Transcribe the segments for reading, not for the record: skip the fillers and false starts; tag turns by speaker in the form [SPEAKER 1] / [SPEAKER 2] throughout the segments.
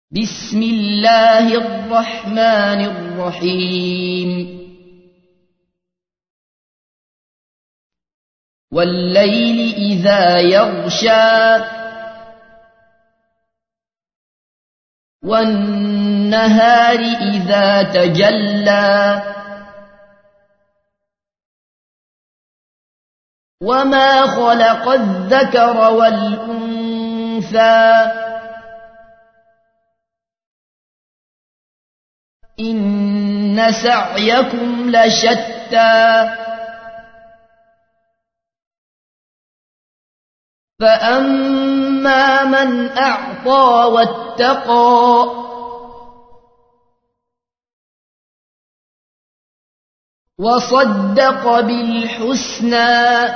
[SPEAKER 1] بسم الله الرحمن الرحيم والليل إذا يغشى والنهار إذا تجلى وما خلق الذكر والأنثى إن سعيكم لشتى فأما من أعطى واتقى وصدق بالحسنى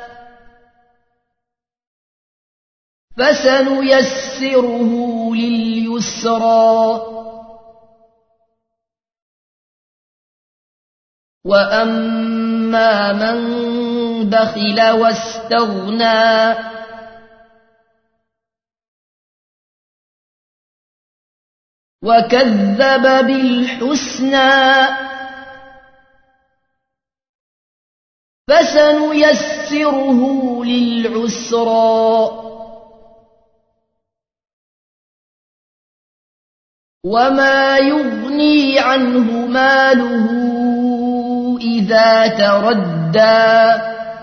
[SPEAKER 1] فسنيسره لليسرى وأما من بخل واستغنى وكذب بالحسنى فسنيسره للعسرى وما يغني عنه ماله إذا تردى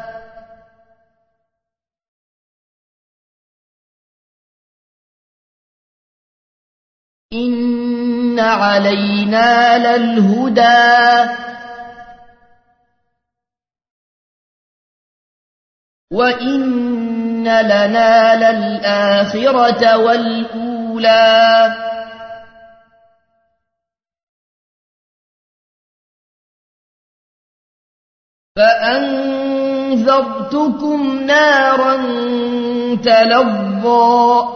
[SPEAKER 1] إن علينا للهدى وإن لنا للآخرة والأولى فأنذرتكم نارا تلظى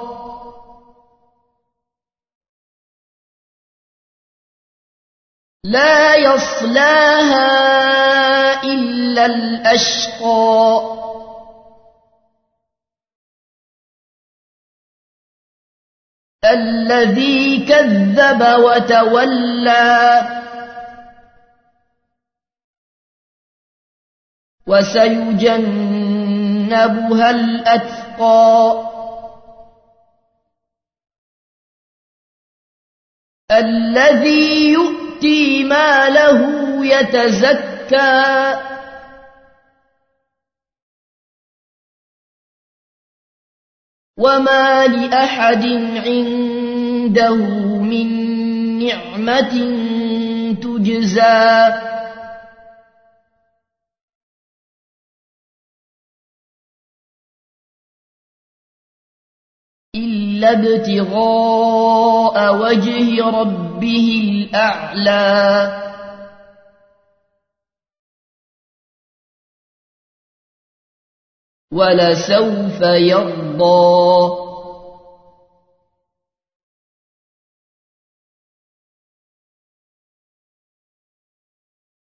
[SPEAKER 1] لا يصلاها إلا الأشقى الذي كذب وتولى وسيجنبها الأتقى الذي يؤتي ماله يتزكى وما لأحد عنده من نعمة تجزى إلا ابتغاء وجه ربه الأعلى ولسوف يرضى